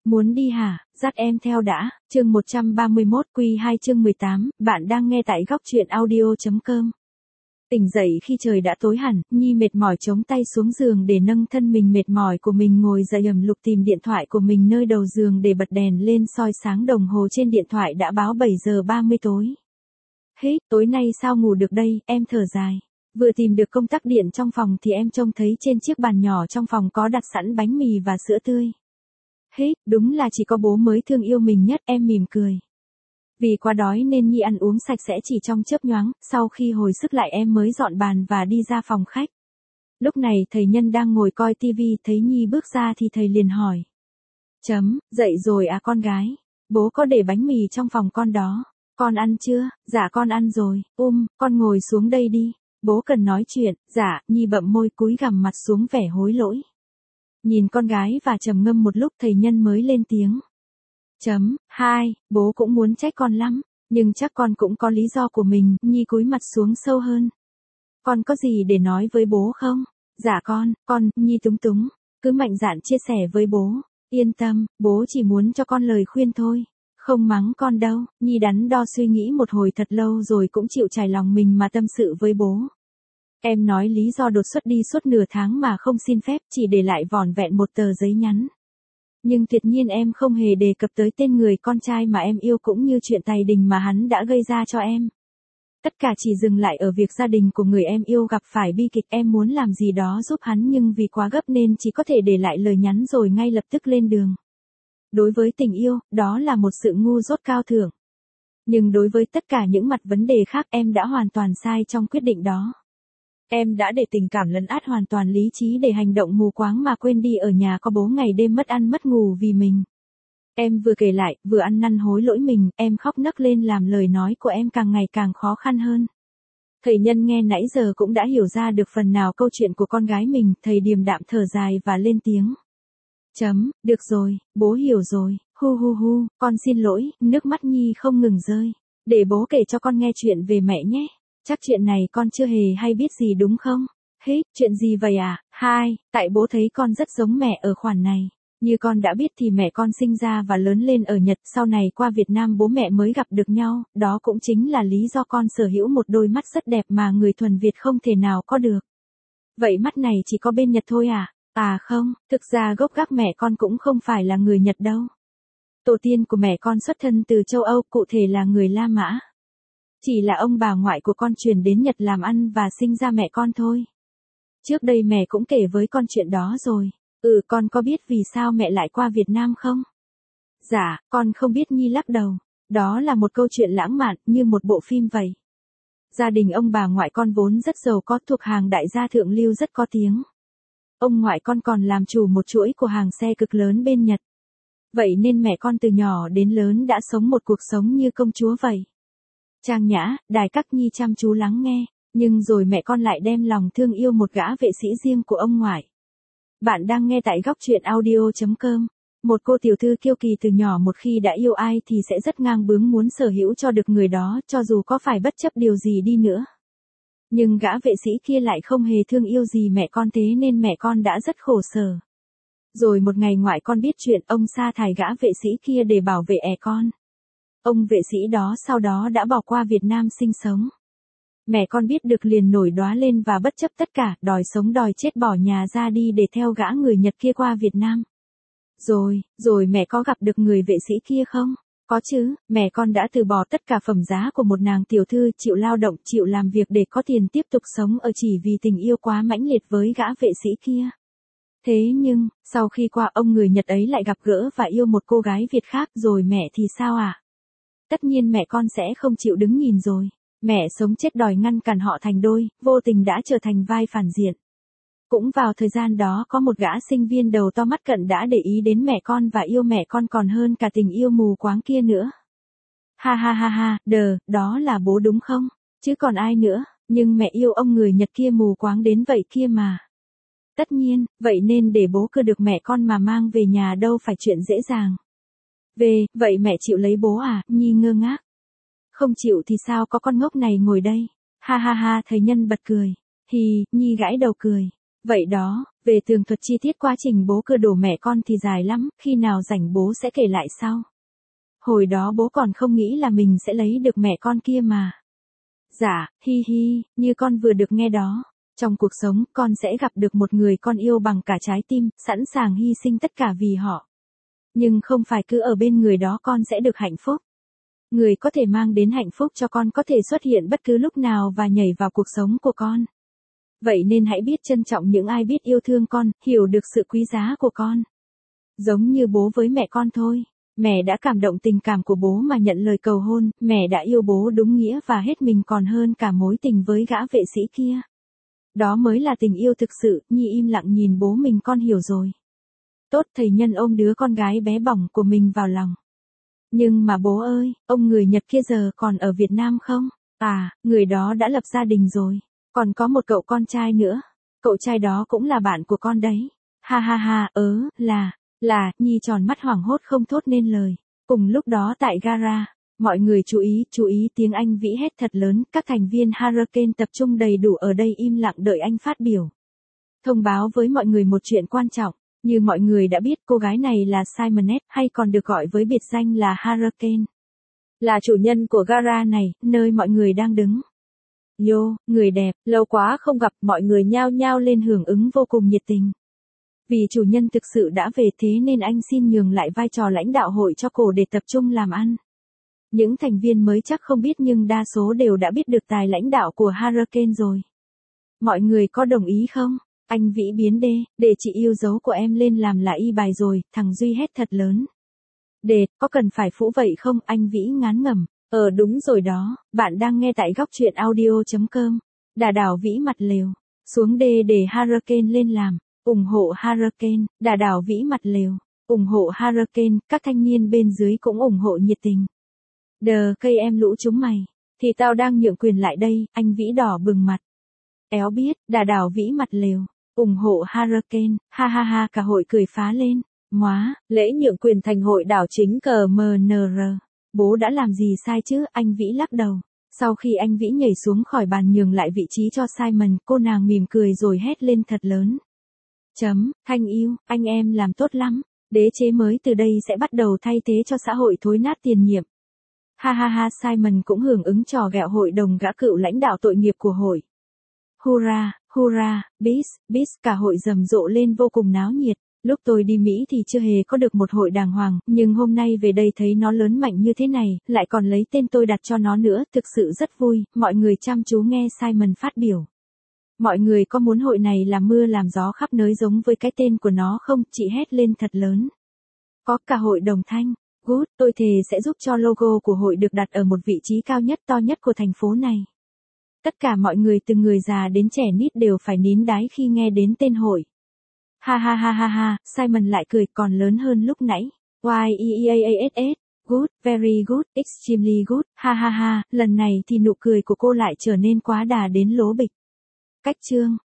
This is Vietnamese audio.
Muốn đi hả, dắt em theo đã, chương 131 Q2 chương 18, bạn đang nghe tại góc truyện audio.com. Tỉnh dậy khi trời đã tối hẳn, Nhi mệt mỏi chống tay xuống giường để nâng thân mình mệt mỏi của mình ngồi dậy lục tìm điện thoại của mình nơi đầu giường để bật đèn lên soi sáng đồng hồ trên điện thoại đã báo 7 giờ 30 tối. Hết, tối nay sao ngủ được đây, em thở dài. Vừa tìm được công tắc điện trong phòng thì em trông thấy trên chiếc bàn nhỏ trong phòng có đặt sẵn bánh mì và sữa tươi. Hết, đúng là chỉ có bố mới thương yêu mình nhất, em mỉm cười. Vì quá đói nên Nhi ăn uống sạch sẽ chỉ trong chớp nhoáng, sau khi hồi sức lại em mới dọn bàn và đi ra phòng khách. Lúc này thầy Nhân đang ngồi coi tivi, thấy Nhi bước ra thì thầy liền hỏi. Dậy rồi à con gái? Bố có để bánh mì trong phòng con đó. Con ăn chưa? Dạ con ăn rồi. Con ngồi xuống đây đi. Bố cần nói chuyện. Dạ, Nhi bậm môi cúi gằm mặt xuống vẻ hối lỗi. Nhìn con gái và trầm ngâm một lúc thầy Nhân mới lên tiếng. Bố cũng muốn trách con lắm, nhưng chắc con cũng có lý do của mình. Nhi cúi mặt xuống sâu hơn. Con có gì để nói với bố không? Dạ con, Nhi túng túng, cứ mạnh dạn chia sẻ với bố. Yên tâm, bố chỉ muốn cho con lời khuyên thôi, không mắng con đâu. Nhi đắn đo suy nghĩ một hồi thật lâu rồi cũng chịu trải lòng mình mà tâm sự với bố. Em nói lý do đột xuất đi suốt nửa tháng mà không xin phép, chỉ để lại vỏn vẹn một tờ giấy nhắn. Nhưng tuyệt nhiên em không hề đề cập tới tên người con trai mà em yêu cũng như chuyện tài đình mà hắn đã gây ra cho em. Tất cả chỉ dừng lại ở việc gia đình của người em yêu gặp phải bi kịch. Em muốn làm gì đó giúp hắn nhưng vì quá gấp nên chỉ có thể để lại lời nhắn rồi ngay lập tức lên đường. Đối với tình yêu, đó là một sự ngu dốt cao thượng. Nhưng đối với tất cả những mặt vấn đề khác em đã hoàn toàn sai trong quyết định đó. Em đã để tình cảm lấn át hoàn toàn lý trí để hành động mù quáng mà quên đi ở nhà có bố ngày đêm mất ăn mất ngủ vì mình. Em vừa kể lại, vừa ăn năn hối lỗi mình, em khóc nấc lên làm lời nói của em càng ngày càng khó khăn hơn. Thầy Nhân nghe nãy giờ cũng đã hiểu ra được phần nào câu chuyện của con gái mình, thầy điềm đạm thở dài và lên tiếng. Được rồi, bố hiểu rồi, con xin lỗi, nước mắt Nhi không ngừng rơi. Để bố kể cho con nghe chuyện về mẹ nhé. Chắc chuyện này con chưa hề hay biết gì đúng không? Hết, chuyện gì vậy à? Tại bố thấy con rất giống mẹ ở khoản này. Như con đã biết thì mẹ con sinh ra và lớn lên ở Nhật, sau này qua Việt Nam bố mẹ mới gặp được nhau, đó cũng chính là lý do con sở hữu một đôi mắt rất đẹp mà người thuần Việt không thể nào có được. Vậy mắt này chỉ có bên Nhật thôi à? À không, thực ra gốc gác mẹ con cũng không phải là người Nhật đâu. Tổ tiên của mẹ con xuất thân từ châu Âu, cụ thể là người La Mã. Chỉ là ông bà ngoại của con chuyển đến Nhật làm ăn và sinh ra mẹ con thôi. Trước đây mẹ cũng kể với con chuyện đó rồi. Con có biết vì sao mẹ lại qua Việt Nam không? Dạ, con không biết. Nhi lắc đầu. Đó là một câu chuyện lãng mạn, như một bộ phim vậy. Gia đình ông bà ngoại con vốn rất giàu có, thuộc hàng đại gia thượng lưu rất có tiếng. Ông ngoại con còn làm chủ một chuỗi cửa hàng xe cực lớn bên Nhật. Vậy nên mẹ con từ nhỏ đến lớn đã sống một cuộc sống như công chúa vậy. Trang nhã, đài các. Nhi chăm chú lắng nghe, nhưng rồi mẹ con lại đem lòng thương yêu một gã vệ sĩ riêng của ông ngoại. Bạn đang nghe tại góc truyện audio.com. Một cô tiểu thư kiêu kỳ từ nhỏ một khi đã yêu ai thì sẽ rất ngang bướng muốn sở hữu cho được người đó cho dù có phải bất chấp điều gì đi nữa. Nhưng gã vệ sĩ kia lại không hề thương yêu gì mẹ con, thế nên mẹ con đã rất khổ sở. Rồi một ngày ngoại con biết chuyện, ông sa thải gã vệ sĩ kia để bảo vệ con. Ông vệ sĩ đó sau đó đã bỏ qua Việt Nam sinh sống. Mẹ con biết được liền nổi đoá lên và bất chấp tất cả, đòi sống đòi chết bỏ nhà ra đi để theo gã người Nhật kia qua Việt Nam. Rồi mẹ có gặp được người vệ sĩ kia không? Có chứ, mẹ con đã từ bỏ tất cả phẩm giá của một nàng tiểu thư, chịu lao động, chịu làm việc để có tiền tiếp tục sống ở chỉ vì tình yêu quá mãnh liệt với gã vệ sĩ kia. Thế nhưng, sau khi qua ông người Nhật ấy lại gặp gỡ và yêu một cô gái Việt khác, rồi mẹ thì sao à? Tất nhiên mẹ con sẽ không chịu đứng nhìn rồi. Mẹ sống chết đòi ngăn cản họ thành đôi, vô tình đã trở thành vai phản diện. Cũng vào thời gian đó có một gã sinh viên đầu to mắt cận đã để ý đến mẹ con và yêu mẹ con còn hơn cả tình yêu mù quáng kia nữa. Đó là bố đúng không? Chứ còn ai nữa, nhưng mẹ yêu ông người Nhật kia mù quáng đến vậy kia mà. Tất nhiên, vậy nên để bố cưa được mẹ con mà mang về nhà đâu phải chuyện dễ dàng. Vậy mẹ chịu lấy bố à? Nhi ngơ ngác. Không chịu thì sao có con ngốc này ngồi đây. Thầy Nhân bật cười. Nhi gãi đầu cười. Vậy đó, Về tường thuật chi tiết quá trình bố cưa đổ mẹ con thì dài lắm, khi nào rảnh bố sẽ kể lại sau. Hồi đó bố còn không nghĩ là mình sẽ lấy được mẹ con kia mà. Dạ, hi hi, như con vừa được nghe đó. Trong cuộc sống, con sẽ gặp được một người con yêu bằng cả trái tim, sẵn sàng hy sinh tất cả vì họ. Nhưng không phải cứ ở bên người đó con sẽ được hạnh phúc. Người có thể mang đến hạnh phúc cho con có thể xuất hiện bất cứ lúc nào và nhảy vào cuộc sống của con. Vậy nên hãy biết trân trọng những ai biết yêu thương con, hiểu được sự quý giá của con. Giống như bố với mẹ con thôi. Mẹ đã cảm động tình cảm của bố mà nhận lời cầu hôn, mẹ đã yêu bố đúng nghĩa và hết mình còn hơn cả mối tình với gã vệ sĩ kia. Đó mới là tình yêu thực sự, Nhi im lặng nhìn bố mình, con hiểu rồi. Tốt, thầy Nhân ôm đứa con gái bé bỏng của mình vào lòng. Nhưng mà bố ơi, ông người Nhật kia giờ còn ở Việt Nam không? À, người đó đã lập gia đình rồi. Còn có một cậu con trai nữa. Cậu trai đó cũng là bạn của con đấy. Ha ha ha, là, Nhi tròn mắt hoảng hốt không thốt nên lời. Cùng lúc đó tại gara, mọi người chú ý tiếng anh Vĩ hét thật lớn, các thành viên Hurricane tập trung đầy đủ ở đây im lặng đợi anh phát biểu. Thông báo với mọi người một chuyện quan trọng, như mọi người đã biết cô gái này là Simonette hay còn được gọi với biệt danh là Hurricane. Là chủ nhân của gara này, nơi mọi người đang đứng. Yo, người đẹp, lâu quá không gặp, mọi người nhao nhao lên hưởng ứng vô cùng nhiệt tình. Vì chủ nhân thực sự đã về thế nên anh xin nhường lại vai trò lãnh đạo hội cho cô để tập trung làm ăn. Những thành viên mới chắc không biết nhưng đa số đều đã biết được tài lãnh đạo của Hurricane rồi. Mọi người có đồng ý không? Anh Vĩ biến để chị yêu dấu của em lên làm là y bài rồi, thằng Duy hét thật lớn. Có cần phải phũ vậy không? Anh Vĩ ngán ngẩm. Đúng rồi đó, bạn đang nghe tại góc truyện audio.com. Đà đảo Vĩ mặt lều. Xuống để Hurricane lên làm. Ủng hộ Hurricane, Đà đảo Vĩ mặt lều. Ủng hộ Hurricane, các thanh niên bên dưới cũng ủng hộ nhiệt tình. Cây em lũ chúng mày. Thì tao đang nhượng quyền lại đây, anh Vĩ đỏ bừng mặt. Éo biết, Đà đảo Vĩ mặt lều. Ủng hộ Hurricane, ha ha ha, cả hội cười phá lên. Móa, lễ nhượng quyền thành hội đảo chính CMNR. Bố đã làm gì sai chứ? Anh Vĩ lắc đầu. Sau khi anh Vĩ nhảy xuống khỏi bàn nhường lại vị trí cho Simon, cô nàng mỉm cười rồi hét lên thật lớn. Thanh yêu, anh em làm tốt lắm. Đế chế mới từ đây sẽ bắt đầu thay thế cho xã hội thối nát tiền nhiệm. Ha ha ha, Simon cũng hưởng ứng trò ghẹo hội đồng gã cựu lãnh đạo tội nghiệp của hội. Hurra, hurra, bis, cả hội rầm rộ lên vô cùng náo nhiệt. Lúc tôi đi Mỹ thì chưa hề có được một hội đàng hoàng, nhưng hôm nay về đây thấy nó lớn mạnh như thế này, lại còn lấy tên tôi đặt cho nó nữa, thực sự rất vui. Mọi người chăm chú nghe Simon phát biểu. Mọi người có muốn hội này làm mưa làm gió khắp nơi giống với cái tên của nó không? Chị hét lên thật lớn. Có cả hội đồng thanh. Good, tôi thề sẽ giúp cho logo của hội được đặt ở một vị trí cao nhất to nhất của thành phố này. Tất cả mọi người từ người già đến trẻ nít đều phải nín đái khi nghe đến tên hội. Ha ha ha ha ha, Simon lại cười còn lớn hơn lúc nãy. Yeeaass, good, very good, extremely good, ha ha ha, lần này thì nụ cười của cô lại trở nên quá đà đến lố bịch. Cách chương